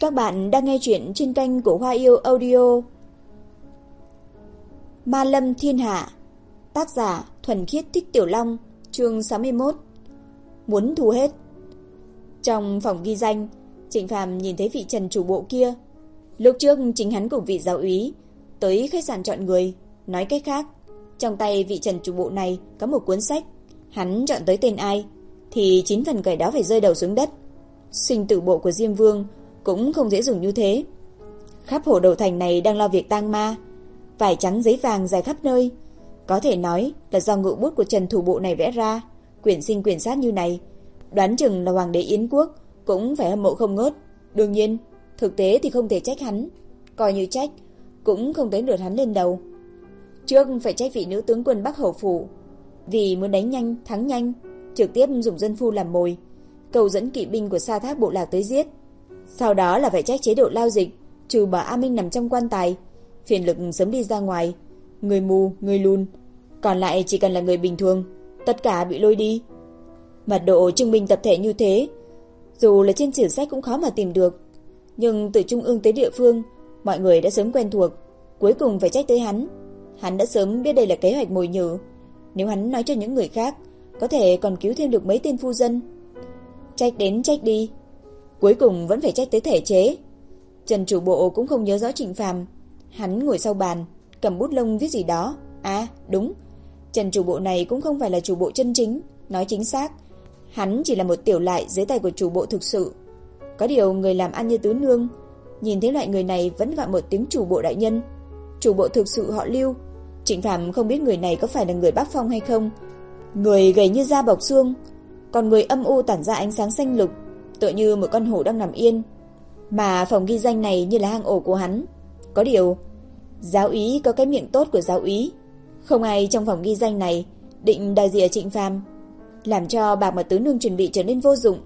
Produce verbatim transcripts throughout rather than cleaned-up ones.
Các bạn đang nghe chuyện trên kênh của Hoa Yêu Audio. Ma Lâm Thiên Hạ, tác giả Thuần Khiết Thích Tiểu Long, chương sáu mươi mốt. Muốn thu hết. Trong phòng ghi danh, Trịnh Phàm nhìn thấy vị Trần chủ bộ kia. Lúc trước chính hắn cùng vị giáo úy tới khách sạn chọn người. Nói cách khác, trong tay vị Trần chủ bộ này có một cuốn sách. Hắn chọn tới tên ai thì chín phần kẻ đó phải rơi đầu xuống đất. Sinh tử bộ của Diêm Vương cũng không dễ dùng như thế. Khắp hồ đầu thành này đang lo việc tang ma, vải trắng giấy vàng dài khắp nơi. Có thể nói là do ngự bút của Trần thủ bộ này vẽ ra, quyển sinh quyển sát như này. Đoán chừng là hoàng đế Yến quốc cũng phải hâm mộ không ngớt. Đương nhiên, thực tế thì không thể trách hắn. Coi như trách, cũng không tới lượt hắn lên đầu. Trước phải trách vị nữ tướng quân Bắc Hầu Phủ, vì muốn đánh nhanh, thắng nhanh, trực tiếp dùng dân phu làm mồi, cầu dẫn kỵ binh của Sa Thác bộ lạc tới giết. Sau đó là phải trách chế độ lao dịch, trừ bỏ A Minh nằm trong quan tài, phiền lực sớm đi ra ngoài. Người mù, người lùn, còn lại chỉ cần là người bình thường, tất cả bị lôi đi. Mật độ trưng binh tập thể như thế, dù là trên sử sách cũng khó mà tìm được. Nhưng từ trung ương tới địa phương, mọi người đã sớm quen thuộc. Cuối cùng phải trách tới hắn. Hắn đã sớm biết đây là kế hoạch mồi nhử. Nếu hắn nói cho những người khác, có thể còn cứu thêm được mấy tên phu dân. Trách đến trách đi, cuối cùng vẫn phải trách tới thể chế. Trần chủ bộ cũng không nhớ rõ Trịnh Phàm. Hắn ngồi sau bàn, cầm bút lông viết gì đó. À đúng, Trần chủ bộ này cũng không phải là chủ bộ chân chính. Nói chính xác, hắn chỉ là một tiểu lại dưới tay của chủ bộ thực sự. Có điều người làm ăn như Tứ Nương nhìn thấy loại người này vẫn gọi một tiếng chủ bộ đại nhân. Chủ bộ thực sự họ Lưu. Trịnh Phàm không biết người này có phải là người Bắc Phong hay không. Người gầy như da bọc xương, còn người âm u tản ra ánh sáng xanh lục, tựa như một con hổ đang nằm yên. Mà phòng ghi danh này như là hang ổ của hắn. Có điều, giáo úy có cái miệng tốt của giáo úy. Không ai trong phòng ghi danh này định đòi gì ở Trịnh Phàm, làm cho bạc mà Tứ Nương chuẩn bị trở nên vô dụng.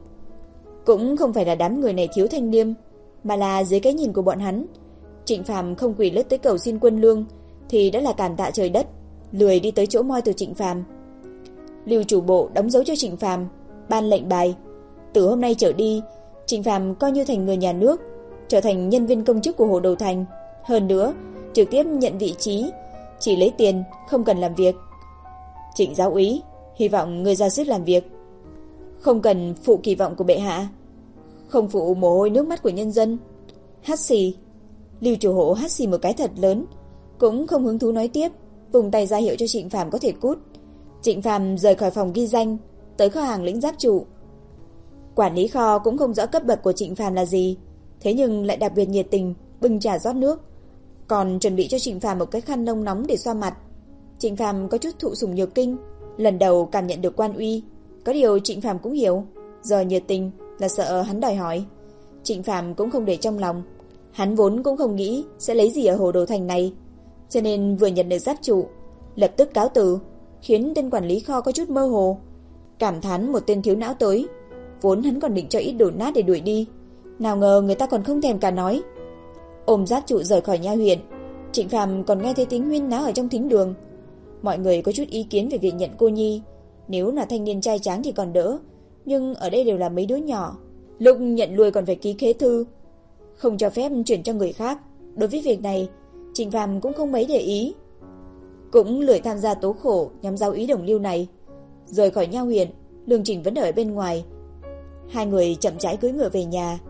Cũng không phải là đám người này thiếu thanh liêm, mà là dưới cái nhìn của bọn hắn, Trịnh Phàm không quỳ lết tới cầu xin quân lương thì đã là càn tạ trời đất, lười đi tới chỗ moi từ Trịnh Phàm. Lưu chủ bộ đóng dấu cho Trịnh Phàm, ban lệnh bài, từ hôm nay trở đi, Trịnh Phàm coi như thành người nhà nước, trở thành nhân viên công chức của hồ đầu thành. Hơn nữa, trực tiếp nhận vị trí, chỉ lấy tiền, không cần làm việc. Trịnh giáo úy, hy vọng người ra sức làm việc, không cần phụ kỳ vọng của bệ hạ, không phụ mồ hôi nước mắt của nhân dân. Hắt xì. Lưu chủ hộ hắt xì một cái thật lớn, cũng không hứng thú nói tiếp, vùng tay ra hiệu cho Trịnh Phàm có thể cút. Trịnh Phàm rời khỏi phòng ghi danh, tới kho hàng lĩnh giáp trụ. Quản lý kho cũng không rõ cấp bậc của Trịnh Phàm là gì, thế nhưng lại đặc biệt nhiệt tình bưng trà rót nước, còn chuẩn bị cho Trịnh Phàm một cái khăn lông nóng để xoa mặt. Trịnh Phàm có chút thụ sủng nhược kinh, lần đầu cảm nhận được quan uy. Có điều Trịnh Phàm cũng hiểu, giờ nhiệt tình là sợ hắn đòi hỏi. Trịnh Phàm cũng không để trong lòng, hắn vốn cũng không nghĩ sẽ lấy gì ở hồ đồ thành này, cho nên vừa nhận được giáp trụ, lập tức cáo từ, khiến tên quản lý kho có chút mơ hồ, cảm thán một tên thiếu não tới. Vốn hắn còn định cho ít đổ nát để đuổi đi, nào ngờ người ta còn không thèm cả nói. Ôm giáp trụ rời khỏi nha huyện, Trịnh Phàm còn nghe thấy tiếng huyên náo ở trong thính đường. Mọi người có chút ý kiến về việc nhận cô nhi. Nếu là thanh niên trai tráng thì còn đỡ, nhưng ở đây đều là mấy đứa nhỏ, lúc nhận nuôi còn phải ký khế thư, không cho phép chuyển cho người khác. Đối với việc này, Trịnh Phàm cũng không mấy để ý, cũng lười tham gia tố khổ nhóm giáo úy đồng Lưu này. Rời khỏi nha huyện, Lương Trình vẫn ở bên ngoài. Hai người chậm rãi cưỡi ngựa về nhà.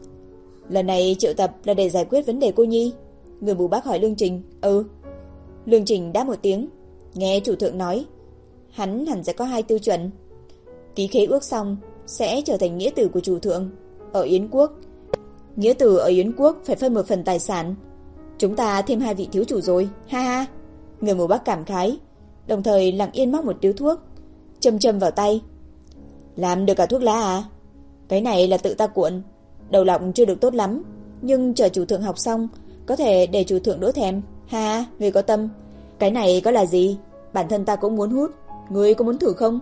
Lần này triệu tập là để giải quyết vấn đề cô nhi. Người bù bác hỏi Lương Trình. Ừ. Lương Trình đáp một tiếng. Nghe chủ thượng nói, hắn hẳn sẽ có hai tiêu chuẩn. Ký khế ước xong sẽ trở thành nghĩa tử của chủ thượng ở Yến quốc. Nghĩa tử ở Yến quốc phải phân một phần tài sản. Chúng ta thêm hai vị thiếu chủ rồi, ha ha. Người mù bác cảm khái, đồng thời lặng yên móc một điếu thuốc, châm châm vào tay. Làm được cả thuốc lá à? Cái này là tự ta cuộn, đầu lọc chưa được tốt lắm, nhưng chờ chủ thượng học xong có thể để chủ thượng đỡ thèm. Ha, người có tâm. Cái này có là gì? Bản thân ta cũng muốn hút, ngươi có muốn thử không?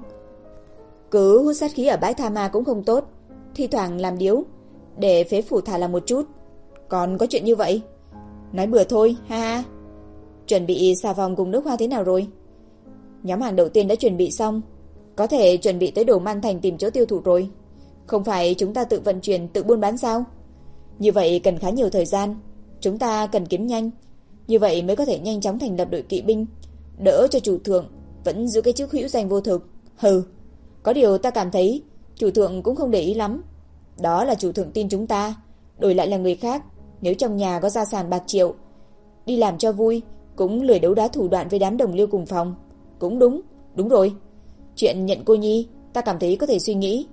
Cứ hút sát khí ở bãi tha ma cũng không tốt, thi thoảng làm điếu để phế phủ thả làm một chút. Còn có chuyện như vậy? Nói bừa thôi, ha ha. Chuẩn bị xà phòng cùng nước hoa thế nào rồi? Nhóm hàng đầu tiên đã chuẩn bị xong, có thể chuẩn bị tới Đồ Man Thành tìm chỗ tiêu thụ rồi. Không phải chúng ta tự vận chuyển tự buôn bán sao? Như vậy cần khá nhiều thời gian. Chúng ta cần kiếm nhanh, như vậy mới có thể nhanh chóng thành lập đội kỵ binh, đỡ cho chủ thượng vẫn giữ cái chức hữu danh vô thực. Hừ, có điều ta cảm thấy chủ thượng cũng không để ý lắm. Đó là chủ thượng tin chúng ta, đổi lại là người khác, nếu trong nhà có gia sản bạc triệu, đi làm cho vui, cũng lười đấu đá thủ đoạn với đám đồng liêu cùng phòng. Cũng đúng, đúng rồi. Chuyện nhận cô nhi, ta cảm thấy có thể suy nghĩ.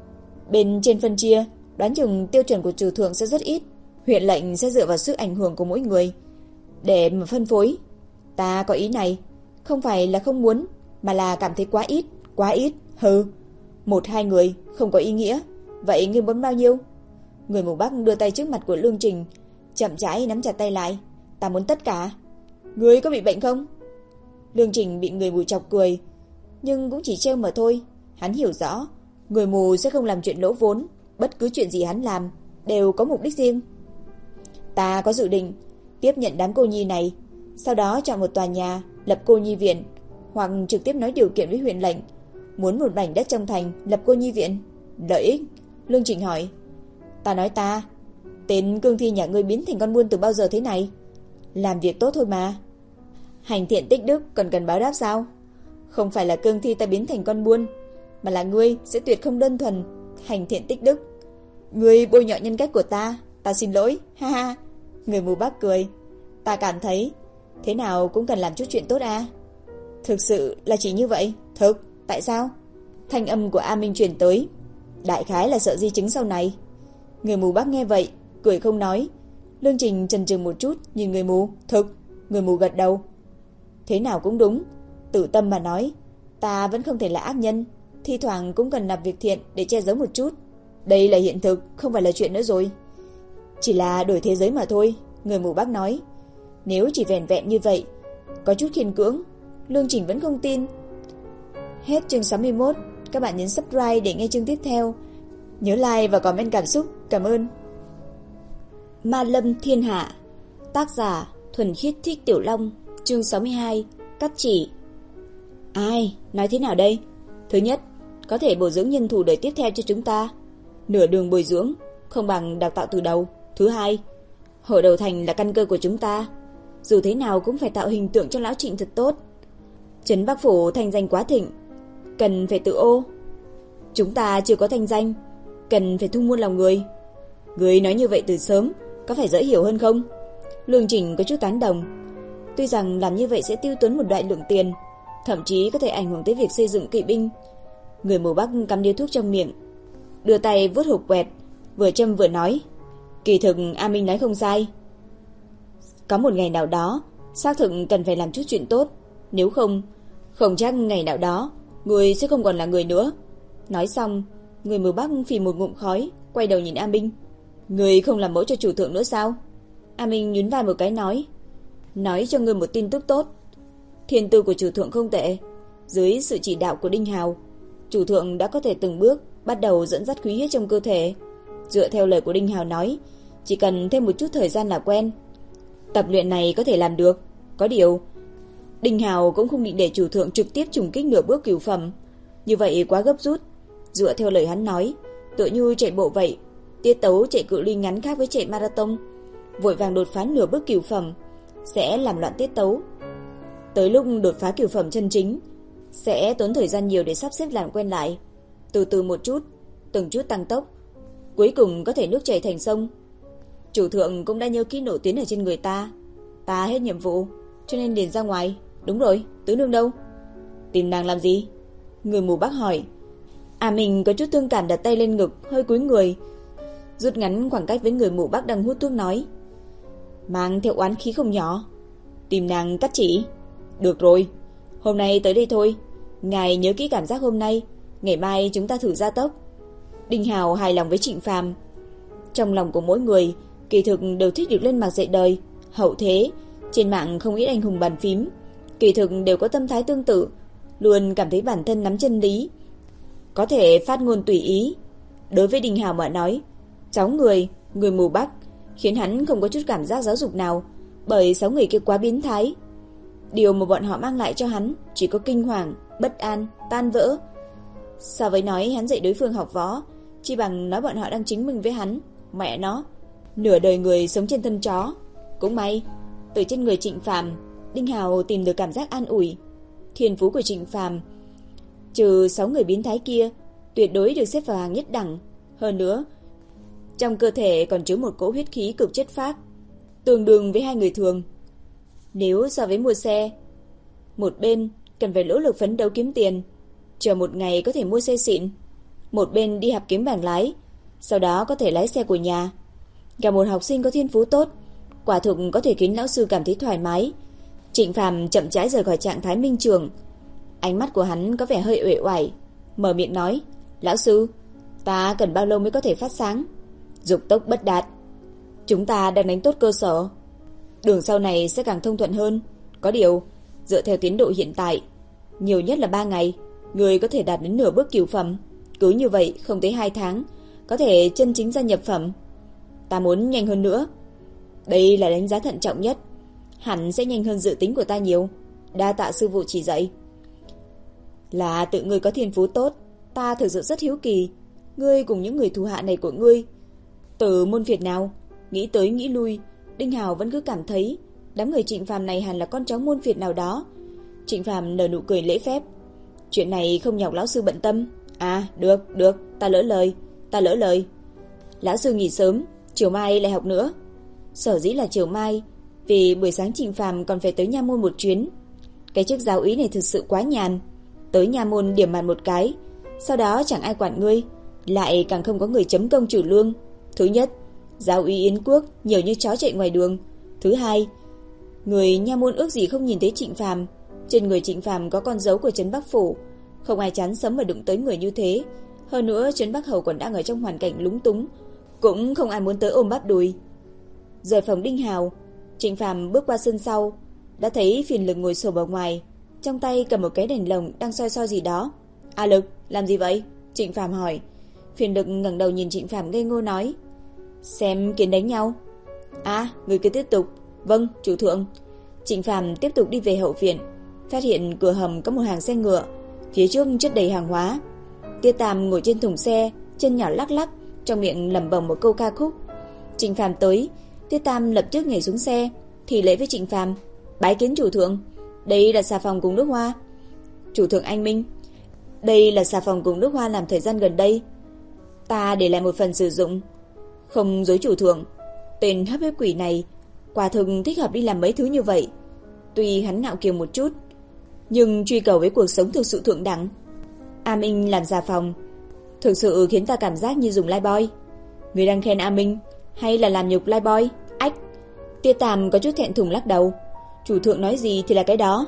Bên trên phân chia, đoán chừng tiêu chuẩn của chủ thượng sẽ rất ít. Huyện lệnh sẽ dựa vào sức ảnh hưởng của mỗi người để mà phân phối. Ta có ý này, không phải là không muốn, mà là cảm thấy quá ít, quá ít. Hừ, một hai người không có ý nghĩa. Vậy ngươi muốn bao nhiêu? Người mù Bắc đưa tay trước mặt của Lương Trình, chậm rãi nắm chặt tay lại. Ta muốn tất cả. Ngươi có bị bệnh không? Lương Trình bị người mù chọc cười, nhưng cũng chỉ trêu mà thôi. Hắn hiểu rõ, người mù sẽ không làm chuyện lỗ vốn, bất cứ chuyện gì hắn làm đều có mục đích riêng. Ta có dự định tiếp nhận đám cô nhi này, sau đó chọn một tòa nhà lập cô nhi viện, hoặc trực tiếp nói điều kiện với huyện lệnh, muốn một mảnh đất trong thành lập cô nhi viện. Lợi ích? Lương Trình hỏi. Ta nói ta, tên cương thi nhà ngươi biến thành con buôn từ bao giờ thế này? Làm việc tốt thôi mà. Hành thiện tích đức còn cần báo đáp sao? Không phải là cương thi ta biến thành con buôn, mà là ngươi sẽ tuyệt không đơn thuần hành thiện tích đức. Ngươi bôi nhọ nhân cách của ta, ta xin lỗi, ha ha. Người mù Bắc cười. Ta cảm thấy thế nào cũng cần làm chút chuyện tốt à? Thực sự là chỉ như vậy. Thực, tại sao? Thanh âm của A Minh truyền tới. Đại khái là sợ di chứng sau này. Người mù Bắc nghe vậy, cười không nói. Lương Trình chần chừ một chút nhìn người mù. Thực, người mù gật đầu. Thế nào cũng đúng. Tử tâm mà nói, ta vẫn không thể là ác nhân, thi thoảng cũng cần làm việc thiện để che giấu một chút. Đây là hiện thực, không phải là chuyện nữa rồi. Chỉ là đổi thế giới mà thôi. Người mù Bắc nói. Nếu chỉ vẻn vẹn như vậy, có chút khiên cưỡng. Lương Trình vẫn không tin. Hết chương sáu mươi mốt. Các bạn nhấn subscribe để nghe chương tiếp theo. Nhớ like và comment cảm xúc. Cảm ơn. Ma Lâm Thiên Hạ. Tác giả Thuần Khiết Thích Tiểu Long. Chương sáu mươi hai. Cắt chỉ. Ai, nói thế nào đây? Thứ nhất, có thể bồi dưỡng nhân thủ đời tiếp theo cho chúng ta. Nửa đường bồi dưỡng không bằng đào tạo từ đầu. Thứ hai, hội đầu thành là căn cơ của chúng ta, dù thế nào cũng phải tạo hình tượng cho lão Trịnh thật tốt. Trấn Bắc Phủ thành danh quá thịnh, cần phải tự ô. Chúng ta chưa có thành danh, cần phải thu mua lòng người. Người nói như vậy từ sớm, có phải dễ hiểu hơn không? Lương Trình có chút tán đồng. Tuy rằng làm như vậy sẽ tiêu tốn một đại lượng tiền, thậm chí có thể ảnh hưởng tới việc xây dựng kỵ binh. Người mù Bắc cắm điếu thuốc trong miệng, đưa tay vuốt hộp quẹt, vừa châm vừa nói. Kỳ thực A Minh nói không sai. Có một ngày nào đó, xác thực cần phải làm chút chuyện tốt. Nếu không, không chắc ngày nào đó người sẽ không còn là người nữa. Nói xong, người mù Bắc phì một ngụm khói, quay đầu nhìn A Minh. Người không làm mẫu cho chủ thượng nữa sao? A Minh nhún vai một cái nói. Nói cho người một tin tức tốt. Thiên tư của chủ thượng không tệ. Dưới sự chỉ đạo của Đinh Hào, chủ thượng đã có thể từng bước bắt đầu dẫn dắt khí huyết trong cơ thể. Dựa theo lời của Đinh Hào nói, chỉ cần thêm một chút thời gian là quen. Tập luyện này có thể làm được. Có điều, Đinh Hào cũng không định để chủ thượng trực tiếp trùng kích nửa bước cửu phẩm. Như vậy quá gấp rút. Dựa theo lời hắn nói, tựa như chạy bộ vậy, tiết tấu chạy cự ly ngắn khác với chạy marathon. Vội vàng đột phá nửa bước cửu phẩm sẽ làm loạn tiết tấu. Tới lúc đột phá cửu phẩm chân chính, sẽ tốn thời gian nhiều để sắp xếp làm quen lại. Từ từ một chút, từng chút tăng tốc, cuối cùng có thể nước chảy thành sông. Chủ thượng cũng đã nhớ kỹ nộ tiến ở trên người ta. Ta hết nhiệm vụ, cho nên liền ra ngoài. Đúng rồi, tứ nương đâu? Tìm nàng làm gì? Người mù Bắc hỏi. À mình có chút thương cảm đặt tay lên ngực, hơi cúi người, rút ngắn khoảng cách với người mù Bắc đang hút thuốc nói. Mang theo oán khí không nhỏ. Tìm nàng Cắt Chỉ. Được rồi, hôm nay tới đây thôi. Ngài nhớ kỹ cảm giác hôm nay, ngày mai chúng ta thử gia tốc. Đinh Hào hài lòng với Trịnh Phàm. Trong lòng của mỗi người kỳ thực đều thích được lên mặt dạy đời. Hậu thế, trên mạng không ít anh hùng bàn phím, kỳ thực đều có tâm thái tương tự, luôn cảm thấy bản thân nắm chân lý, có thể phát ngôn tùy ý. Đối với Đinh Hào mà nói, sáu người, người mù Bắc khiến hắn không có chút cảm giác giáo dục nào, bởi sáu người kia quá biến thái. Điều mà bọn họ mang lại cho hắn chỉ có kinh hoàng, bất an, tan vỡ. So với nói hắn dạy đối phương học võ, chi bằng nói bọn họ đang chứng minh với hắn. Mẹ nó, Nửa đời người sống trên thân chó. Cũng may, từ trên người Trịnh Phàm, Đinh Hào tìm được cảm giác an ủi. Thiên phú của Trịnh Phàm, trừ sáu người biến thái kia, tuyệt đối được xếp vào hàng nhất đẳng. Hơn nữa, trong cơ thể còn chứa một cỗ huyết khí cực chất phác, tương đương với hai người thường. Nếu so với mua xe, một bên cần phải nỗ lực phấn đấu kiếm tiền, chờ một ngày có thể mua xe xịn, một bên đi học kiếm bảng lái, sau đó có thể lái xe của nhà. Cả một học sinh có thiên phú tốt, quả thực có thể khiến lão sư cảm thấy thoải mái. Trịnh Phàm chậm rãi rời khỏi trạng thái minh trường. Ánh mắt của hắn có vẻ hơi uể oải, mở miệng nói: "Lão sư, ta cần bao lâu mới có thể phát sáng?" Dục tốc bất đạt. Chúng ta đang đánh tốt cơ sở, đường sau này sẽ càng thông thuận hơn. Có điều, dựa theo tiến độ hiện tại, nhiều nhất là ba ngày, người có thể đạt đến nửa bước cửu phẩm. Cứ như vậy, không tới hai tháng, có thể chân chính gia nhập phẩm. Ta muốn nhanh hơn nữa. Đây là đánh giá thận trọng nhất. Hẳn sẽ nhanh hơn dự tính của ta nhiều. Đa tạ sư phụ chỉ dạy. Là tự ngươi có thiên phú tốt. Ta thực sự rất hiếu kỳ, ngươi cùng những người thủ hạ này của ngươi từ môn phiệt nào? Nghĩ tới nghĩ lui, Đinh Hào vẫn cứ cảm thấy đám người Trịnh Phàm này hẳn là con cháu môn phiệt nào đó. Trịnh Phàm nở nụ cười lễ phép. Chuyện này không nhọc lão sư bận tâm. À, được, được, ta lỡ lời, ta lỡ lời. Lão sư nghỉ sớm, chiều mai lại học nữa. Sở dĩ là chiều mai, vì buổi sáng Trịnh Phàm còn phải tới nha môn một chuyến. Cái chức giáo úy này thực sự quá nhàn. Tới nha môn điểm mặt một cái, sau đó chẳng ai quản ngươi, lại càng không có người chấm công trừ lương. Thứ nhất, giáo úy Yến Quốc nhiều như chó chạy ngoài đường. Thứ hai, người nha môn ước gì không nhìn thấy Trịnh Phàm. Trên người Trịnh Phàm có con dấu của trấn Bắc Phủ, không ai chán sấm mà đụng tới người như thế. Hơn nữa trấn Bắc Hầu còn đang ở trong hoàn cảnh lúng túng, cũng không ai muốn tới ôm bắp đùi. Rời phòng Đinh Hào, Trịnh Phàm bước qua sân sau, đã thấy Phiền Lực ngồi xổm ở ngoài, trong tay cầm một cái đèn lồng đang soi soi gì đó. "A Lực, làm gì vậy?" Trịnh Phàm hỏi. Phiền Lực ngẩng đầu nhìn Trịnh Phàm ngây ngô nói: "Xem kiến đánh nhau." "À, người cứ tiếp tục." "Vâng, chủ thượng." Trịnh Phàm tiếp tục đi về hậu viện, phát hiện cửa hầm có một hàng xe ngựa, phía trước chất đầy hàng hóa. Tiết Tam ngồi trên thùng xe, chân nhỏ lắc lắc, trong miệng lẩm bẩm một câu ca khúc. Trịnh Phàm tới, Tiết Tam lập tức nhảy xuống xe, thì lễ với Trịnh Phàm: "Bái kiến chủ thượng, đây là xà phòng cùng nước hoa." "Chủ thượng anh minh, đây là xà phòng cùng nước hoa làm thời gian gần đây ta để lại một phần sử dụng. Không dối chủ thượng, tên hấp huyết quỷ này quả thực thích hợp đi làm mấy thứ như vậy. Tuy hắn ngạo kiều một chút, nhưng truy cầu với cuộc sống thực sự thượng đẳng. A Minh làm xà phòng thực sự khiến ta cảm giác như dùng Lifebuoy." "Người đang khen A Minh hay là làm nhục Lifebuoy?" "Ách." Tiết Tam có chút thẹn thùng lắc đầu. "Chủ thượng nói gì thì là cái đó."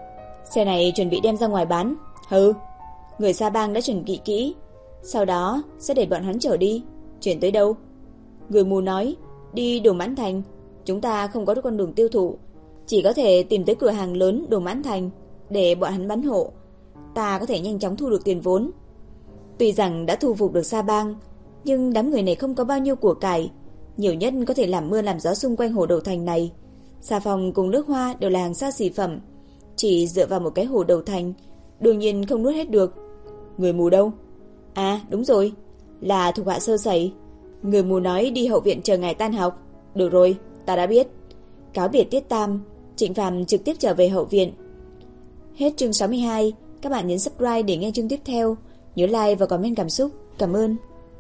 "Xe này chuẩn bị đem ra ngoài bán." "Hừ, người Sa Bang đã chuẩn bị kỹ, sau đó sẽ để bọn hắn chở đi." "Chuyển tới đâu?" Người mù nói: "Đi Đồ Mãn Thành. Chúng ta không có con đường tiêu thụ, chỉ có thể tìm tới cửa hàng lớn Đồ Mãn Thành để bọn hắn bán hộ. Ta có thể nhanh chóng thu được tiền vốn." Tuy rằng đã thu phục được Sa Bang, nhưng đám người này không có bao nhiêu của cải, nhiều nhất có thể làm mưa làm gió xung quanh hồ Đầu Thành này. Xà phòng cùng nước hoa đều là hàng xa xỉ phẩm, chỉ dựa vào một cái hồ Đầu Thành đương nhiên không nuốt hết được. Người mù đâu? À đúng rồi, là thuộc hạ sơ sẩy. Người mù nói đi hậu viện chờ ngài tan học. Được rồi, ta đã biết. Cáo biệt Tiết Tam, Trịnh Phàm trực tiếp trở về hậu viện. Hết chương sáu mươi hai. Các bạn nhấn subscribe để nghe chương tiếp theo. Nhớ like và comment cảm xúc. Cảm ơn.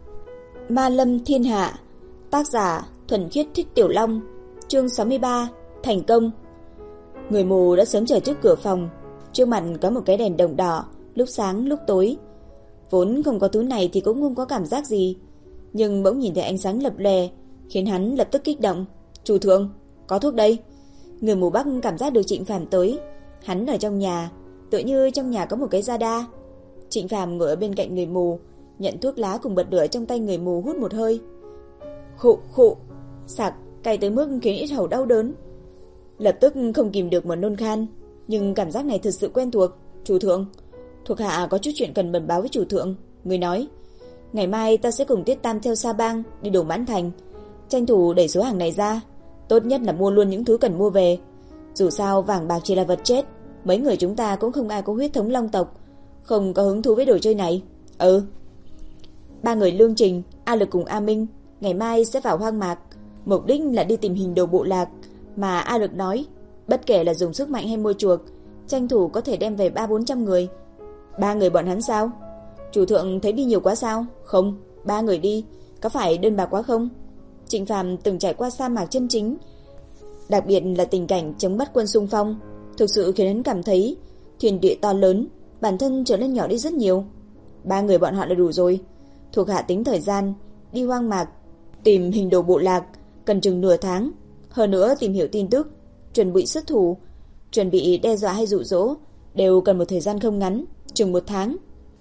Ma Lâm Thiên Hạ, tác giả Thuần Khiết Thích Tiểu Long. Chương sáu mươi ba. Thành công. Người mù đã sớm chờ trước cửa phòng. Trước mặt có một cái đèn đồng đỏ, lúc sáng lúc tối. Vốn không có thứ này thì cũng không có cảm giác gì, nhưng bỗng nhìn thấy ánh sáng lập lè, khiến hắn lập tức kích động. "Chủ thượng, có thuốc đây." Người mù Bắc cảm giác được Trịnh Phàm tới. Hắn ở trong nhà, tựa như trong nhà có một cái radar. Trịnh Phàm ngồi ở bên cạnh người mù, nhận thuốc lá cùng bật lửa trong tay người mù hút một hơi. Khụ khụ, sặc, cay tới mức khiến yết hầu đau đớn. Lập tức không kìm được mà nôn khan, nhưng cảm giác này thật sự quen thuộc. "Chủ thượng, thuộc hạ có chút chuyện cần bẩm báo với chủ thượng." Người nói: "Ngày mai ta sẽ cùng Tiết Tam theo Sa Bang đi Đồ Mãn Thành, tranh thủ đẩy số hàng này ra. Tốt nhất là mua luôn những thứ cần mua về. Dù sao vàng bạc chỉ là vật chết, mấy người chúng ta cũng không ai có huyết thống long tộc, không có hứng thú với đồ chơi này." "Ừ." Ba người Lương Trình, A Lực cùng A Minh ngày mai sẽ vào hoang mạc. Mục đích là đi tìm hình đồ bộ lạc mà A Lực nói, bất kể là dùng sức mạnh hay mua chuộc, tranh thủ có thể đem về ba bốn trăm người. Ba người bọn hắn sao? Chủ thượng thấy đi nhiều quá sao? Không, ba người đi, có phải đơn bạc quá không? Trịnh Phàm từng trải qua sa mạc chân chính, đặc biệt là tình cảnh chống bắt quân xung phong, thực sự khiến hắn cảm thấy thiên địa to lớn, bản thân trở nên nhỏ đi rất nhiều. Ba người bọn họ là đủ rồi. Thuộc hạ tính thời gian đi hoang mạc tìm hình đồ bộ lạc cần chừng nửa tháng, hơn nữa tìm hiểu tin tức, chuẩn bị xuất thủ, chuẩn bị đe dọa hay dụ dỗ đều cần một thời gian không ngắn, chừng một tháng.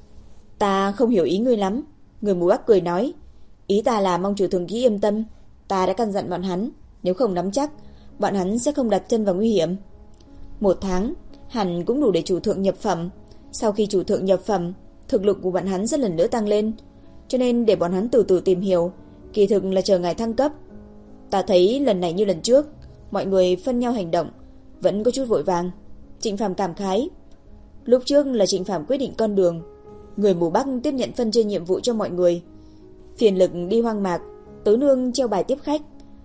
Ta không hiểu ý ngươi lắm. Người mù Bắc cười nói, ý ta là mong chủ thường ký yên tâm, ta đã căn dặn bọn hắn, nếu không nắm chắc, bọn hắn sẽ không đặt chân vào nguy hiểm. Một tháng hẳn cũng đủ để chủ thượng nhập phẩm. Sau khi chủ thượng nhập phẩm, thực lực của bọn hắn sẽ lần nữa tăng lên, cho nên để bọn hắn từ từ tìm hiểu, kỳ thực là chờ ngài thăng cấp. Ta thấy lần này như lần trước, mọi người phân nhau hành động, vẫn có chút vội vàng. Trịnh Phàm cảm khái, lúc trước là Trịnh Phàm quyết định con đường, người mù Bắc tiếp nhận phân chia nhiệm vụ cho mọi người. Phiền Lực đi hoang mạc, Tứ Nương treo bài tiếp khách.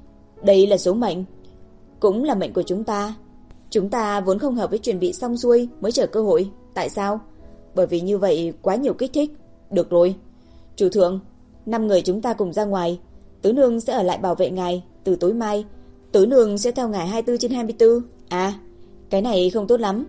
Đây là số mệnh, cũng là mệnh của chúng ta. Chúng ta vốn không hợp với chuẩn bị xong xuôi mới chờ cơ hội. Tại sao? Bởi vì như vậy quá nhiều kích thích. Được rồi, chủ thượng, năm người chúng ta cùng ra ngoài. Tứ Nương sẽ ở lại bảo vệ ngài. Từ tối mai, Tứ Nương sẽ theo ngài hai mươi bốn trên hai mươi bốn. À, cái này không tốt lắm.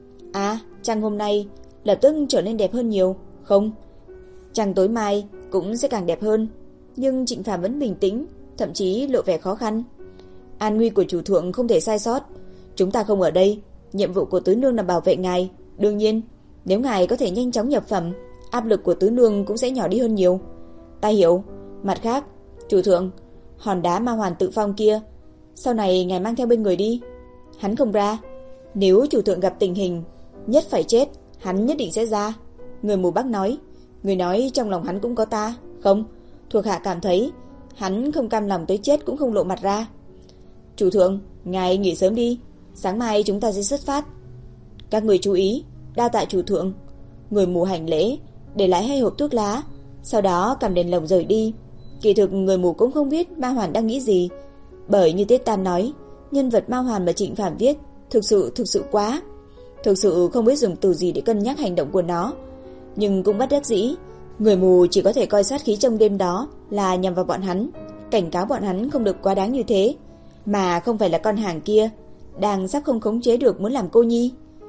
À, trăng hôm nay lập tức trở nên đẹp hơn nhiều. Không, trăng tối mai cũng sẽ càng đẹp hơn. Nhưng Trịnh Phàm vẫn bình tĩnh, thậm chí lộ vẻ khó khăn. An nguy của chủ thượng không thể sai sót. Chúng ta không ở đây, nhiệm vụ của Tứ Nương là bảo vệ ngài. Đương nhiên, nếu ngài có thể nhanh chóng nhập phẩm, áp lực của Tứ Nương cũng sẽ nhỏ đi hơn nhiều. Ta hiểu. Mặt khác, chủ thượng, hòn đá ma hoàn tự phong kia, sau này ngài mang theo bên người đi. Hắn không ra. Nếu chủ thượng gặp tình hình nhất phải chết, hắn nhất định sẽ ra. Người mù Bắc nói. Người nói trong lòng hắn cũng có ta. Không, thuộc hạ cảm thấy hắn không cam lòng tới chết cũng không lộ mặt ra. Chủ thượng, ngài nghỉ sớm đi, sáng mai chúng ta sẽ xuất phát. Các người chú ý, đa tạ chủ thượng. Người mù hành lễ, để lại hai hộp thuốc lá, sau đó cầm đèn lồng rời đi. Kỳ thực người mù cũng không biết Ma Hoàn đang nghĩ gì, bởi như Tiết Tam nói, nhân vật Ma Hoàn mà Trịnh Phàm viết thực sự thực sự quá, thực sự không biết dùng từ gì để cân nhắc hành động của nó. Nhưng cũng bất đắc dĩ, người mù chỉ có thể coi sát khí trong đêm đó là nhằm vào bọn hắn, cảnh cáo bọn hắn không được quá đáng như thế, mà không phải là con hàng kia đang sắp không khống chế được muốn làm cô nhi.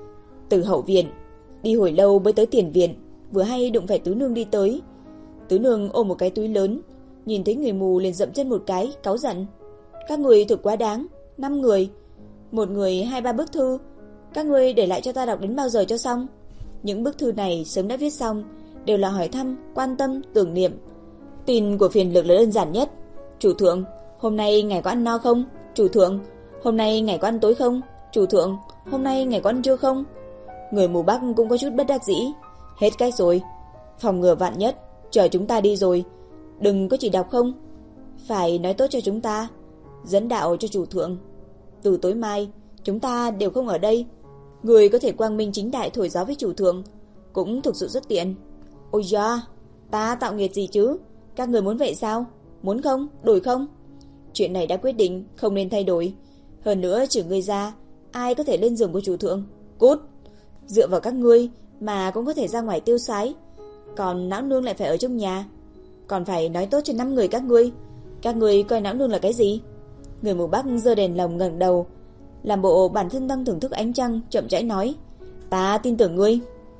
Từ hậu viện đi hồi lâu mới tới tiền viện, vừa hay đụng phải Tứ Nương đi tới. Tứ Nương ôm một cái túi lớn, nhìn thấy người mù liền dậm chân một cái, cáu giận. Các người thực quá đáng, năm người, một người hai ba bức thư, các ngươi để lại cho ta đọc đến bao giờ cho xong? Những bức thư này sớm đã viết xong, đều là hỏi thăm, quan tâm, tưởng niệm. Tin của Phiền Lực là đơn giản nhất. Chủ thượng, hôm nay ngài có ăn no không? Chủ thượng, hôm nay ngài có ăn tối không? Chủ thượng, hôm nay ngài có ăn trưa không? Người mù Bắc cũng có chút bất đắc dĩ. Hết cách rồi, phòng ngừa vạn nhất, chờ chúng ta đi rồi, đừng có chỉ đọc không, phải nói tốt cho chúng ta, dẫn đạo cho chủ thượng. Từ tối mai chúng ta đều không ở đây, người có thể quang minh chính đại thổi gió với chủ thượng, cũng thực sự rất tiện. Ôi da, ta tạo nghiệt gì chứ? Các người muốn vậy sao? Muốn không? Đổi không? Chuyện này đã quyết định, không nên thay đổi. Hơn nữa trừ ngươi ra, ai có thể lên giường của chủ thượng? Cút! Dựa vào các ngươi mà cũng có thể ra ngoài tiêu sái, còn não nương lại phải ở trong nhà, còn phải nói tốt cho năm người các ngươi. Các ngươi coi não nương là cái gì? Người mù Bắc giơ đèn lồng ngẩng đầu, làm bộ bản thân đang thưởng thức ánh trăng, chậm rãi nói: "Ta tin tưởng ngươi."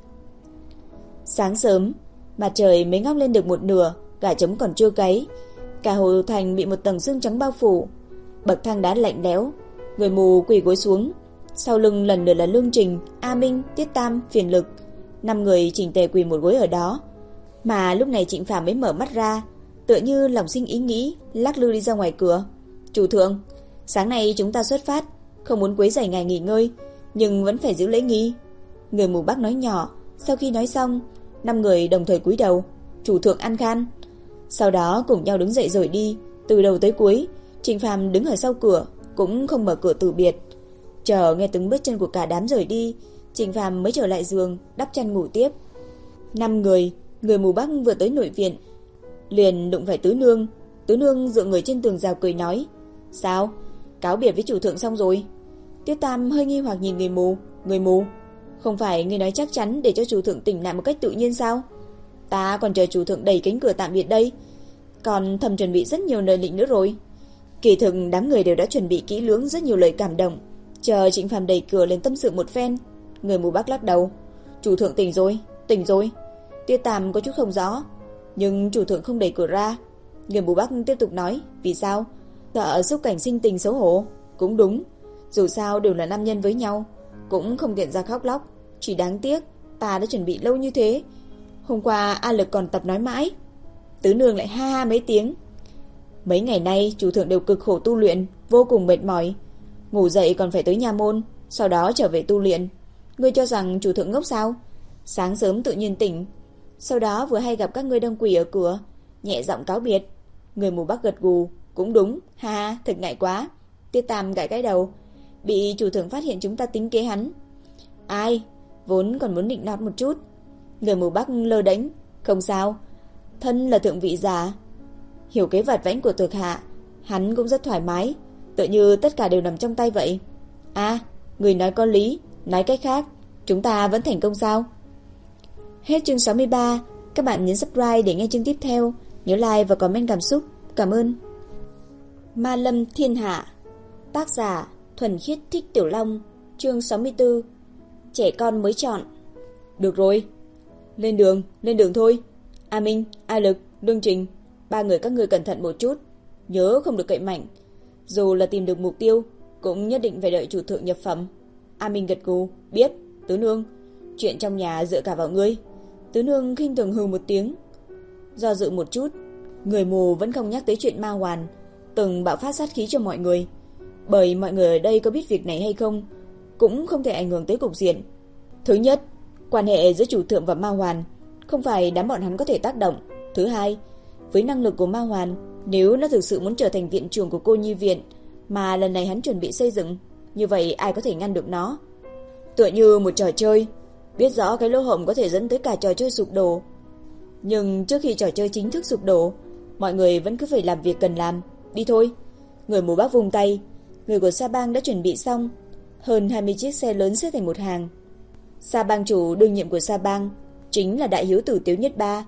Sáng sớm, mặt trời mới ngóc lên được một nửa, gà trống còn chưa gáy, cả hồ thành bị một tầng sương trắng bao phủ. Bậc thang đá lạnh lẽo, người mù quỳ gối xuống, sau lưng lần lượt là Lương Trình, A Minh, Tiết Tam, Phiền Lực, năm người chỉnh tề quỳ một gối ở đó. Mà lúc này Trịnh Phàm mới mở mắt ra, tựa như lòng sinh ý nghĩ, lắc lư đi ra ngoài cửa. "Chủ thượng, sáng nay chúng ta xuất phát, không muốn quấy rầy ngài nghỉ ngơi, nhưng vẫn phải giữ lễ nghi." Người mù Bắc nói nhỏ. Sau khi nói xong, năm người đồng thời cúi đầu. "Chủ thượng an khang." Sau đó cùng nhau đứng dậy rời đi. Từ đầu tới cuối, Trịnh Phàm đứng ở sau cửa, cũng không mở cửa từ biệt. Chờ nghe tiếng bước chân của cả đám rời đi, Trịnh Phàm mới trở lại giường, đắp chăn ngủ tiếp. Năm người, người mù Bắc vừa tới nội viện, liền đụng phải Tứ Nương. Tứ Nương dựa người trên tường rào cười nói: Sao? Cáo biệt với chủ thượng xong rồi? Tiết Tam hơi nghi hoặc nhìn người mù. Người mù? Không phải ngươi nói chắc chắn để cho chủ thượng tỉnh lại một cách tự nhiên sao? Ta còn chờ chủ thượng đẩy cánh cửa tạm biệt đây. Còn thầm chuẩn bị rất nhiều lời lịnh nữa rồi. Kỳ thực đám người đều đã chuẩn bị kỹ lưỡng rất nhiều lời cảm động, chờ Trịnh Phàm đẩy cửa lên tâm sự một phen. Người mù Bắc lắc đầu. Chủ thượng tỉnh rồi, tỉnh rồi. Tiết Tam có chút không rõ, nhưng chủ thượng không đẩy cửa ra. Người mù Bắc tiếp tục nói. Vì sao? Sợ xúc cảnh sinh tình xấu hổ. Cũng đúng, dù sao đều là nam nhân với nhau, cũng không tiện ra khóc lóc. Chỉ đáng tiếc ta đã chuẩn bị lâu như thế. Hôm qua A Lực còn tập nói mãi, tứ nương lại ha ha mấy tiếng. Mấy ngày nay chủ thượng đều cực khổ tu luyện, vô cùng mệt mỏi. Ngủ dậy còn phải tới nha môn, sau đó trở về tu luyện. Ngươi cho rằng chủ thượng ngốc sao? Sáng sớm tự nhiên tỉnh, sau đó vừa hay gặp các ngươi đông quỷ ở cửa, nhẹ giọng cáo biệt. Người mù Bắc gật gù. Cũng đúng, ha ha, thật ngại quá. Tiết Tam gãi cái đầu. Bị chủ thượng phát hiện chúng ta tính kế hắn. Ai? Vốn còn muốn nịnh nọt một chút. Người mù Bắc lơ đễnh. Không sao, thân là thượng vị giả, hiểu cái vặt vãnh của thuộc hạ, hắn cũng rất thoải mái, tựa như tất cả đều nằm trong tay vậy. À, người nói có lý. Nói cách khác, chúng ta vẫn thành công sao? Hết chương sáu mươi ba. Các bạn nhấn subscribe để nghe chương tiếp theo. Nhớ like và comment cảm xúc. Cảm ơn. Ma Lâm Thiên Hạ. Tác giả Thuần Khiết Thích Tiểu Long. Chương sáu mươi tư. Trẻ con mới chọn. Được rồi, lên đường, lên đường thôi. A Minh, A Lực, Lương Trình, ba người các ngươi cẩn thận một chút, nhớ không được cậy mạnh. Dù là tìm được mục tiêu, cũng nhất định phải đợi chủ thượng nhập phẩm. A Minh gật gù. Biết, tứ nương. Chuyện trong nhà dựa cả vào ngươi. Tứ nương khinh thường hừ một tiếng. Do dự một chút, người mù vẫn không nhắc tới chuyện Ma Hoàn từng bạo phát sát khí cho mọi người. Bởi mọi người ở đây có biết việc này hay không, cũng không thể ảnh hưởng tới cục diện. Thứ nhất, quan hệ giữa chủ thượng và Ma Hoàn không phải đám bọn hắn có thể tác động. Thứ hai, với năng lực của Ma Hoàn, nếu nó thực sự muốn trở thành viện trưởng của cô nhi viện mà lần này hắn chuẩn bị xây dựng, như vậy ai có thể ngăn được nó? Tựa như một trò chơi, biết rõ cái lỗ hổng có thể dẫn tới cả trò chơi sụp đổ, nhưng trước khi trò chơi chính thức sụp đổ, mọi người vẫn cứ phải làm việc cần làm. Đi thôi. Người mù Bắc vùng tay. Người của Sa Bang đã chuẩn bị xong, hơn hai mươi chiếc xe lớn xếp thành một hàng. Sa Bang chủ đương nhiệm của Sa Bang chính là đại hiếu tử Tiếu Nhất Ba,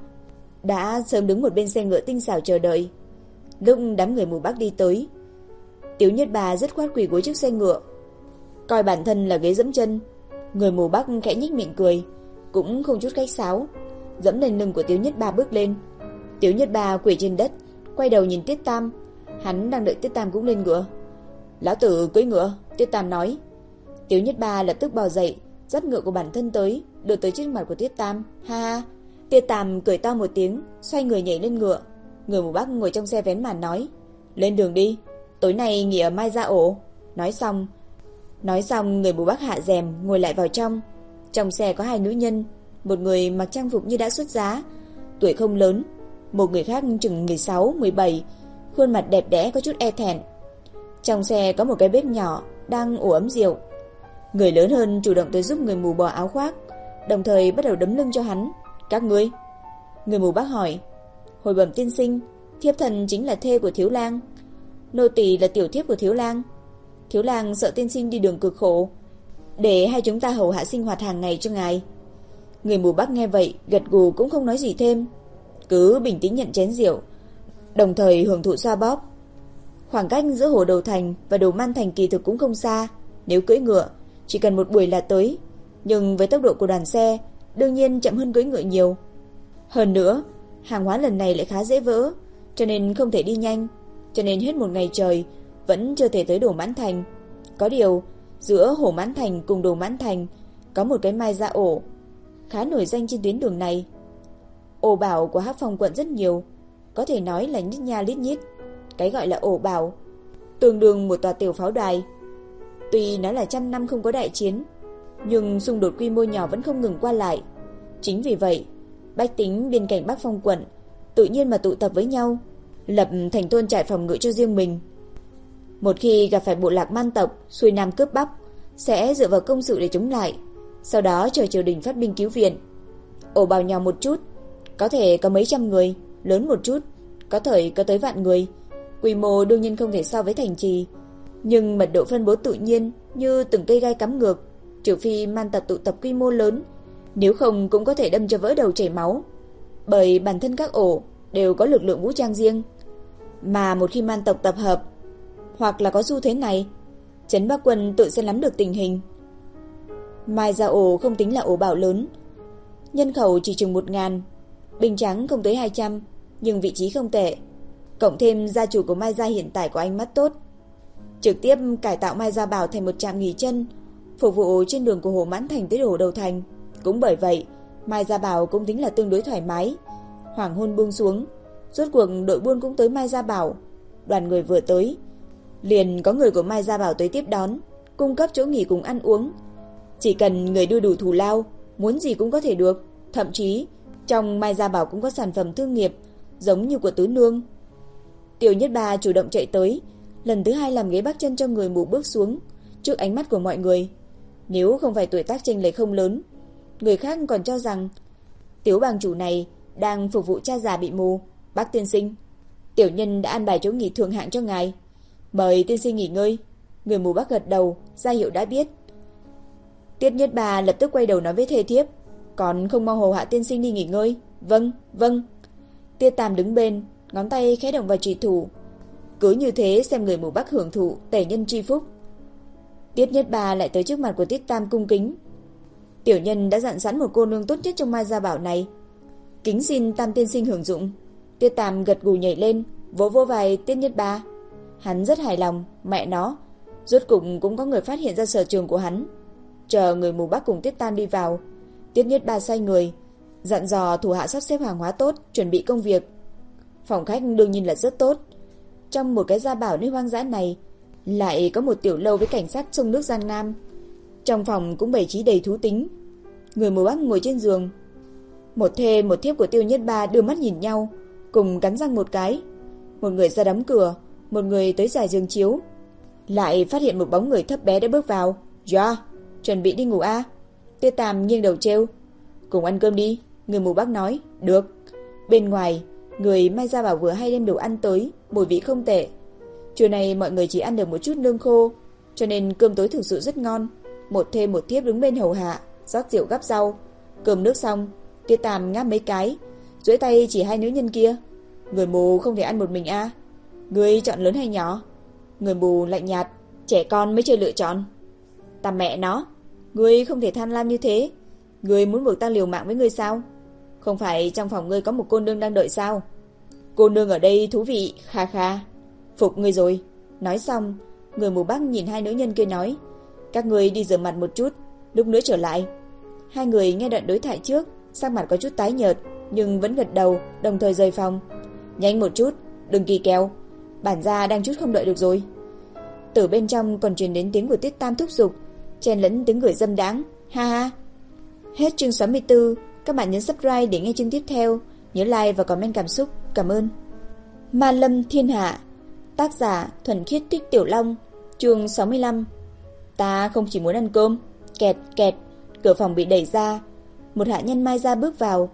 đã sớm đứng một bên xe ngựa tinh xảo chờ đợi. Lúc đám người mù Bắc đi tới, Tiếu Nhất Ba rất khoát quỳ gối trước xe ngựa, coi bản thân là ghế dẫm chân. Người mù Bắc khẽ nhếch miệng cười, cũng không chút khách sáo, dẫm lên lưng của Tiếu Nhất Ba bước lên. Tiếu Nhất Ba quỳ trên đất, quay đầu nhìn Tiết Tam. Hắn đang đợi Tiết Tam cũng lên ngựa. Lão tử cưỡi ngựa, Tiết Tam nói. Tiếu Nhất Ba lập tức bò dậy, dắt ngựa của bản thân tới, đưa tới trước mặt của Tiết Tam. Ha ha. Tiết Tam cười to một tiếng, xoay người nhảy lên ngựa. Người mù Bắc ngồi trong xe vén màn nói. Lên đường đi, tối nay nghỉ ở Mai Gia Ổ. Nói xong, nói xong người mù Bắc hạ rèm ngồi lại vào trong. Trong xe có hai nữ nhân, một người mặc trang phục như đã xuất giá, tuổi không lớn, một người khác chừng mười sáu, mười bảy, khuôn mặt đẹp đẽ có chút e thẹn. Trong xe có một cái bếp nhỏ đang ủ ấm rượu. Người lớn hơn chủ động tới giúp người mù bỏ áo khoác, đồng thời bắt đầu đấm lưng cho hắn. Các ngươi? Người mù Bắc hỏi. Hồi bẩm tiên sinh, thiếp thần chính là thê của thiếu lang, nô tỳ là tiểu thiếp của thiếu lang. Thiếu lang sợ tiên sinh đi đường cực khổ, để hai chúng ta hầu hạ sinh hoạt hàng ngày cho ngài. Người mù Bắc nghe vậy gật gù cũng không nói gì thêm, cứ bình tĩnh nhận chén rượu, đồng thời hưởng thụ xoa bóp. Khoảng cách giữa Hồ Đầu Thành và Đồ Man Thành kỳ thực cũng không xa, nếu cưỡi ngựa chỉ cần một buổi là tới, nhưng với tốc độ của đoàn xe đương nhiên chậm hơn cưỡi ngựa nhiều. Hơn nữa, hàng hóa lần này lại khá dễ vỡ, cho nên không thể đi nhanh, cho nên hết một ngày trời vẫn chưa thể tới Đồ Mãn Thành. Có điều, giữa Hồ Mãn Thành cùng Đồ Mãn Thành có một cái Mai Gia Ổ khá nổi danh trên tuyến đường này. Ổ bảo của Hắc Phong quận rất nhiều, có thể nói là nhít nha lít nhít. Cái gọi là ổ bảo tương đương một tòa tiểu pháo đài. Tuy nói là trăm năm không có đại chiến, nhưng xung đột quy mô nhỏ vẫn không ngừng qua lại. Chính vì vậy, bách tính bên cạnh Bắc Phong quận tự nhiên mà tụ tập với nhau, lập thành thôn trại phòng ngự cho riêng mình. Một khi gặp phải bộ lạc man tộc xuôi nam cướp bóc, sẽ dựa vào công sự để chống lại, sau đó chờ triều đình phát binh cứu viện. Ổ bào nhỏ một chút có thể có mấy trăm người, lớn một chút có thể có tới vạn người. Quy mô đương nhiên không thể so với thành trì, nhưng mật độ phân bố tự nhiên như từng cây gai cắm ngược, trừ phi man tộc tụ tập quy mô lớn, nếu không cũng có thể đâm cho vỡ đầu chảy máu. Bởi bản thân các ổ đều có lực lượng vũ trang riêng, mà một khi man tộc tập hợp hoặc là có xu thế này, Trấn Bắc Quân tự sẽ nắm được tình hình. Mai Gia ổ không tính là ổ bảo lớn, nhân khẩu chỉ chừng một ngàn, binh trắng không tới hai trăm, nhưng vị trí không tệ. Cộng thêm gia chủ của Mai Gia hiện tại có ánh mắt tốt, trực tiếp cải tạo Mai Gia Bảo thành một trạm nghỉ chân, phục vụ trên đường của Hồ Mãn Thành tới Hồ Đầu Thành. Cũng bởi vậy, Mai Gia Bảo cũng tính là tương đối thoải mái. Hoàng hôn buông xuống, rốt cuộc đội buôn cũng tới Mai Gia Bảo. Đoàn người vừa tới, liền có người của Mai Gia Bảo tới tiếp đón, cung cấp chỗ nghỉ cùng ăn uống. Chỉ cần người đưa đủ thù lao, muốn gì cũng có thể được. Thậm chí trong Mai Gia Bảo cũng có sản phẩm thương nghiệp giống như của Tứ Nương. Tiểu Nhất Ba chủ động chạy tới, lần thứ hai làm ghế bắt chân cho người mù bước xuống trước ánh mắt của mọi người. Nếu không phải tuổi tác chênh lệch không lớn, người khác còn cho rằng Tiểu bang chủ này đang phục vụ cha già bị mù. Bác tiên sinh, tiểu nhân đã an bài chỗ nghỉ thượng hạng cho ngài, mời tiên sinh nghỉ ngơi. Người mù bác gật đầu, ra hiệu đã biết. Tiết Nhất Ba lập tức quay đầu nói với thê thiếp, còn không mau hầu hạ tiên sinh đi nghỉ ngơi. Vâng, vâng. Tiết Tam đứng bên, ngón tay khẽ động vào trùy thủ. Cứ như thế xem người mù bác hưởng thụ tể nhân tri phúc. Tiết Nhất Ba lại tới trước mặt của Tiết Tam cung kính. Tiểu nhân đã dặn sẵn một cô nương tốt nhất trong Mai Gia Bảo này, kính xin Tam tiên sinh hưởng dụng. Tiết Tam gật gù nhảy lên, vỗ vỗ vai Tiết Nhất Ba. Hắn rất hài lòng, mẹ nó, rốt cục cũng có người phát hiện ra sở trường của hắn. Chờ người mù bác cùng Tiết Tam đi vào, Tiết Nhất Ba xoay người, dặn dò thủ hạ sắp xếp hàng hóa tốt, chuẩn bị công việc. Phòng khách đương nhiên là rất tốt. Trong một cái gia bảo nơi hoang dã này, lại có một tiểu lâu với cảnh sát sông nước Giang Nam. Trong phòng cũng bày trí đầy thú tính. Người mù bác ngồi trên giường, một thê một thiếp của Tiêu Nhất Ba đưa mắt nhìn nhau, cùng cắn răng một cái. Một người ra đóng cửa, một người tới giải giường chiếu. Lại phát hiện một bóng người thấp bé đã bước vào. Ja, chuẩn bị đi ngủ a? Tiết Tam nghiêng đầu trêu. Cùng ăn cơm đi. Người mù bác nói. Được. Bên ngoài, người Mai Gia Bảo vừa hay đem đồ ăn tới, mùi vị không tệ. Trưa này mọi người chỉ ăn được một chút lương khô, cho nên cơm tối thực sự rất ngon. Một thê một thiếp đứng bên hầu hạ, rót rượu gắp rau. Cơm nước xong, Tiết Tam ngáp mấy cái, duỗi tay chỉ hai nữ nhân kia. Người mù không thể ăn một mình a? À? Ngươi chọn lớn hay nhỏ? Người mù lạnh nhạt. Trẻ con mới chơi lựa chọn. Ta mẹ nó, ngươi không thể tham lam như thế. Ngươi muốn buộc ta liều mạng với ngươi sao? Không phải trong phòng ngươi có một cô nương đang đợi sao? Cô nương ở đây thú vị, kha kha. Phục ngươi rồi. Nói xong, người mù bác nhìn hai nữ nhân kia nói, các ngươi đi rửa mặt một chút, lúc nữa trở lại. Hai người nghe đoạn đối thoại trước, sắc mặt có chút tái nhợt, nhưng vẫn gật đầu, đồng thời rời phòng. Nhanh một chút, đừng kỳ kèo, bản gia đang chút không đợi được rồi. Từ bên trong còn truyền đến tiếng của Tiết Tam thúc giục, chen lẫn tiếng cười dâm đáng. Ha ha. Hết chương sáu mươi tư. Các bạn nhấn subscribe để nghe chương tiếp theo. Nhớ like và comment cảm xúc. Cảm ơn. Ma Lâm Thiên Hạ. Tác giả Thuần Khiết Thích Tiểu Long. Chương sáu mươi lăm. Ta không chỉ muốn ăn cơm. Kẹt kẹt. Cửa phòng bị đẩy ra. Một hạ nhân Mai Gia bước vào.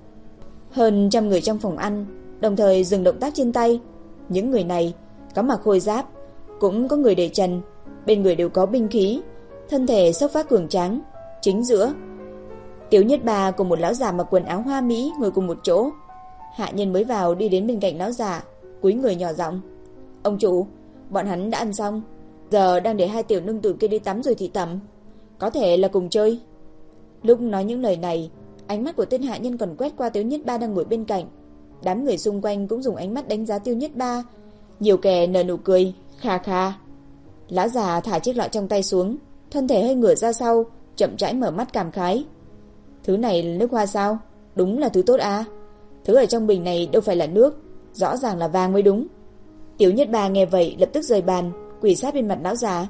Hơn trăm người trong phòng ăn đồng thời dừng động tác trên tay. Những người này có mặc khôi giáp, cũng có người để trần, bên người đều có binh khí, thân thể xốc phát cường tráng. Chính giữa, Tiểu Nhất Ba cùng một lão già mặc quần áo hoa mỹ ngồi cùng một chỗ. Hạ nhân mới vào đi đến bên cạnh lão già, cúi người nhỏ giọng: "Ông chủ, bọn hắn đã ăn xong, giờ đang để hai tiểu nương tử kia đi tắm rồi thì tắm, có thể là cùng chơi." Lúc nói những lời này, ánh mắt của tên hạ nhân còn quét qua Tiểu Nhất Ba đang ngồi bên cạnh. Đám người xung quanh cũng dùng ánh mắt đánh giá Tiêu Nhất Ba, nhiều kẻ nở nụ cười, kha kha. Lão già thả chiếc lọ trong tay xuống, thân thể hơi ngửa ra sau, chậm rãi mở mắt cảm khái. Thứ này là nước hoa sao? Đúng là thứ tốt à? Thứ ở trong bình này đâu phải là nước, rõ ràng là vàng mới đúng. Tiểu Nhất Ba nghe vậy lập tức rời bàn, quỳ sát bên mặt lão già.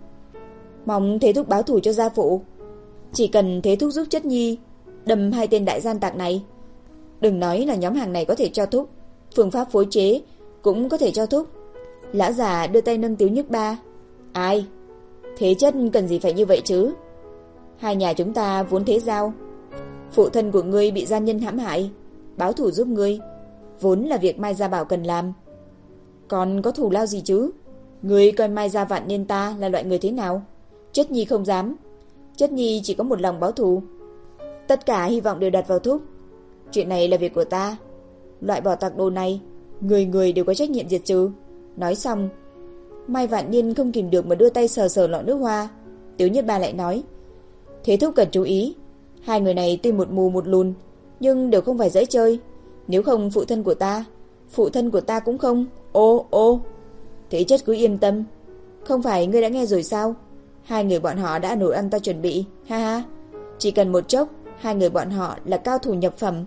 Mong Thế Thúc báo thù cho gia phụ. Chỉ cần Thế Thúc giúp Chất Nhi đâm hai tên đại gian tặc này. Đừng nói là nhóm hàng này có thể cho thúc, phương pháp phối chế cũng có thể cho thúc. Lão già đưa tay nâng Tiểu Nhất Ba. Ai? Thế Chất cần gì phải như vậy chứ? Hai nhà chúng ta vốn thế giao. Phụ thân của ngươi bị gian nhân hãm hại, báo thù giúp ngươi, vốn là việc Mai Gia Bảo cần làm. Còn có thù lao gì chứ? Ngươi coi Mai Gia Vạn Niên ta là loại người thế nào? Chất nhi không dám. Chất nhi chỉ có một lòng báo thù. Tất cả hy vọng đều đặt vào Thúc. Chuyện này là việc của ta. Loại bỏ tặc đồ này, người người đều có trách nhiệm diệt trừ. Nói xong, Mai Vạn Niên không kìm được mà đưa tay sờ sờ lọ nước hoa. Tiếu Nhất Ba lại nói, Thế Thúc cần chú ý, hai người này tuy một mù một lùn, nhưng đều không phải dễ chơi. Nếu không phụ thân của ta, phụ thân của ta cũng không. Ô ô Thế Chất cứ yên tâm. Không phải ngươi đã nghe rồi sao? Hai người bọn họ đã nổi ăn ta chuẩn bị. Ha ha. Chỉ cần một chốc, hai người bọn họ là cao thủ nhập phẩm,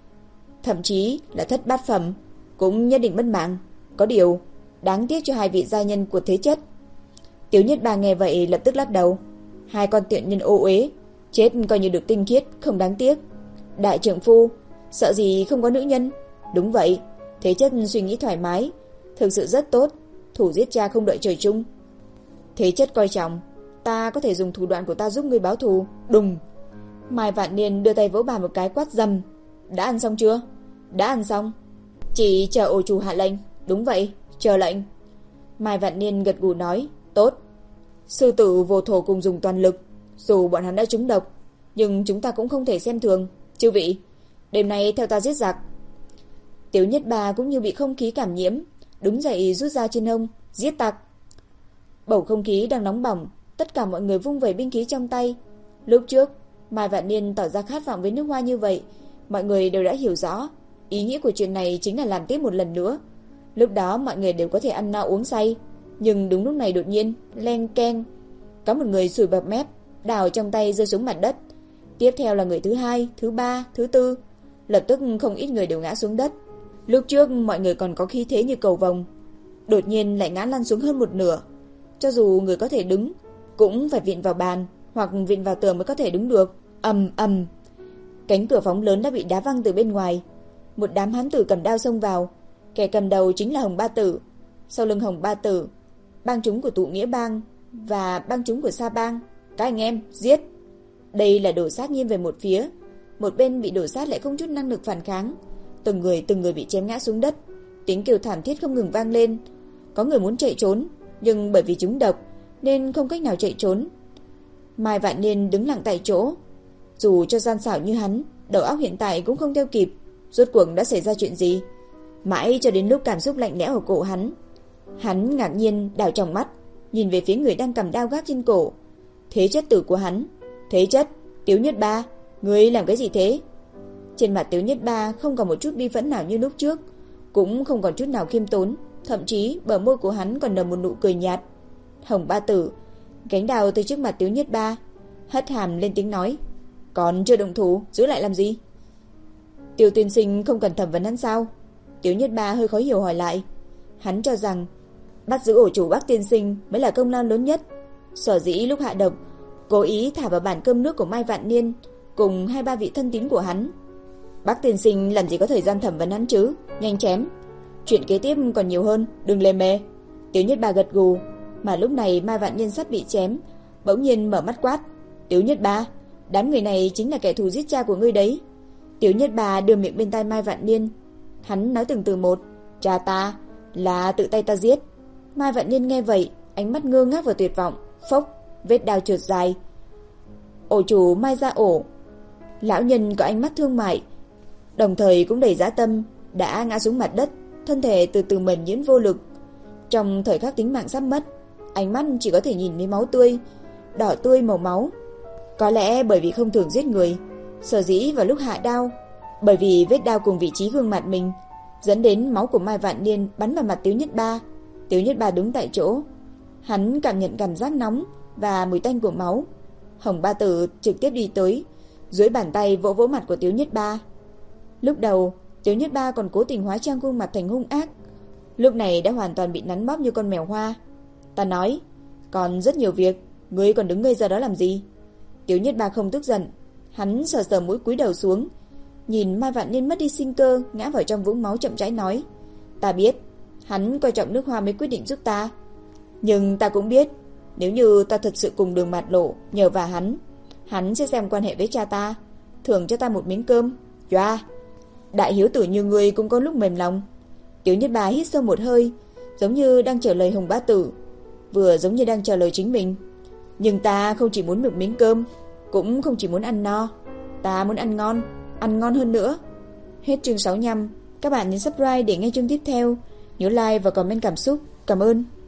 thậm chí là thất bát phẩm, cũng nhất định mất mạng. Có điều đáng tiếc cho hai vị gia nhân của Thế Chất. Tiếu Nhất Ba nghe vậy lập tức lắc đầu. Hai con tiện nhân ô uế, chết coi như được tinh khiết, không đáng tiếc. Đại trưởng phu, sợ gì không có nữ nhân? Đúng vậy, Thế Chất suy nghĩ thoải mái, thực sự rất tốt. Thủ giết cha không đợi trời chung. Thế Chất coi trọng, ta có thể dùng thủ đoạn của ta giúp ngươi báo thù. Đùng. Mai Vạn Niên đưa tay vỗ bàn một cái quát dầm. Đã ăn xong chưa? Đã ăn xong. Chỉ chờ ổ chủ hạ lệnh. Đúng vậy, chờ lệnh. Mai Vạn Niên gật gù nói, tốt. Sư tử vô thổ cùng dùng toàn lực. Dù bọn hắn đã trúng độc, nhưng chúng ta cũng không thể xem thường. Chư vị, đêm nay theo ta giết giặc. Tiếu Nhất Ba cũng như bị không khí cảm nhiễm, đứng dậy rút ra trên hông, giết tặc. Bầu không khí đang nóng bỏng, tất cả mọi người vung vẩy binh khí trong tay. Lúc trước, Mai Vạn Niên tỏ ra khát vọng với nước hoa như vậy, mọi người đều đã hiểu rõ. Ý nghĩa của chuyện này chính là làm tiếp một lần nữa. Lúc đó mọi người đều có thể ăn no uống say, nhưng đúng lúc này đột nhiên, len keng, có một người sùi bọt mép, đào trong tay rơi xuống mặt đất. Tiếp theo là người thứ hai, thứ ba, thứ tư. Lập tức không ít người đều ngã xuống đất. Lúc trước mọi người còn có khí thế như cầu vồng, đột nhiên lại ngã lăn xuống hơn một nửa. Cho dù người có thể đứng, cũng phải vịn vào bàn hoặc vịn vào tường mới có thể đứng được. Ầm ầm, cánh cửa phóng lớn đã bị đá văng từ bên ngoài. Một đám hán tử cầm đao xông vào. Kẻ cầm đầu chính là Hồng Ba Tử. Sau lưng Hồng Ba Tử, bang chúng của Tụ Nghĩa Bang và bang chúng của Sa Bang. Các anh em, giết! Đây là đổ sát nghiêng về một phía. Một bên bị đổ sát lại không chút năng lực phản kháng. Từng người từng người bị chém ngã xuống đất. Tiếng kêu thảm thiết không ngừng vang lên. Có người muốn chạy trốn, nhưng bởi vì chúng độc nên không cách nào chạy trốn. Mai Vạn Niên đứng lặng tại chỗ. Dù cho gian xảo như hắn, đầu óc hiện tại cũng không theo kịp. Rốt cuộc đã xảy ra chuyện gì? Mãi cho đến lúc cảm xúc lạnh lẽo ở cổ hắn, hắn ngạc nhiên đảo tròng mắt, nhìn về phía người đang cầm đao gác trên cổ. Thế Chất tử của hắn. Thế Chất, Tiếu Nhất Ba, ngươi làm cái gì thế? Trên mặt Tiếu Nhất Ba không còn một chút bi phẫn nào như lúc trước, cũng không còn chút nào khiêm tốn, thậm chí bờ môi của hắn còn nở một nụ cười nhạt. Hồng Ba Tử gánh đao từ trước mặt Tiếu Nhất Ba, hất hàm lên tiếng nói, còn chưa động thủ, giữ lại làm gì? Tiêu tiên sinh không cần thẩm vấn hắn sao? Tiếu Nhất Ba hơi khó hiểu hỏi lại. Hắn cho rằng bắt giữ ổ chủ Bắc tiên sinh mới là công lao lớn nhất. Sở dĩ lúc hạ độc, cố ý thả vào bàn cơm nước của Mai Vạn Niên cùng hai ba vị thân tín của hắn. Bắc tiên sinh làm gì có thời gian thẩm vấn hắn chứ? Nhanh chém. Chuyện kế tiếp còn nhiều hơn, đừng lề mề. Tiếu Nhất Ba gật gù. Mà lúc này Mai Vạn Niên sắp bị chém, bỗng nhiên mở mắt quát, Tiếu Nhất Ba, đám người này chính là kẻ thù giết cha của ngươi đấy. Tiếu Nhất Ba đưa miệng bên tai Mai Vạn Niên. Hắn nói từng từ một, cha ta là tự tay ta giết. Mai Vạn Niên nghe vậy, ánh mắt ngơ ngác và tuyệt vọng. Phốc, vết đao trượt dài. Ổ chủ Mai ra ổ. Lão nhân có ánh mắt thương mại, đồng thời cũng đầy dã tâm, đã ngã xuống mặt đất, thân thể từ từ mềm nhũn vô lực. Trong thời khắc tính mạng sắp mất, ánh mắt chỉ có thể nhìn thấy máu tươi, đỏ tươi màu máu. Có lẽ bởi vì không thường giết người, sở dĩ vào lúc hạ đao, bởi vì vết đao cùng vị trí gương mặt mình, dẫn đến máu của Mai Vạn Niên bắn vào mặt Tiếu Nhất Ba. Tiếu Nhất Ba đứng tại chỗ, hắn cảm nhận cảm giác nóng và mùi tanh của máu. Hồng Ba Tử trực tiếp đi tới, duỗi bàn tay vỗ vỗ mặt của Tiếu Nhất Ba. Lúc đầu, Tiếu Nhất Ba còn cố tình hóa trang khuôn mặt thành hung ác, lúc này đã hoàn toàn bị nắn bóp như con mèo hoa. Ta nói, còn rất nhiều việc, ngươi còn đứng ngây ra đó làm gì? Tiếu Nhất Ba không tức giận, hắn sờ sờ mũi cúi đầu xuống, nhìn Mai Vạn Niên mất đi sinh cơ, ngã vào trong vũng máu chậm rãi nói, ta biết, hắn coi trọng nước hoa mới quyết định giúp ta. Nhưng ta cũng biết, nếu như ta thật sự cùng đường mạt lộ nhờ vào hắn, hắn sẽ xem quan hệ với cha ta, thưởng cho ta một miếng cơm. Choa, đại hiếu tử như ngươi cũng có lúc mềm lòng. Tiếu Nhất Ba hít sâu một hơi, giống như đang trả lời Hồng Bá Tử, vừa giống như đang trả lời chính mình. Nhưng ta không chỉ muốn được miếng cơm, cũng không chỉ muốn ăn no, ta muốn ăn ngon, ăn ngon hơn nữa. Hết chương sáu mươi lăm. Các bạn nhấn subscribe để nghe chương tiếp theo. Nhớ like và comment cảm xúc. Cảm ơn.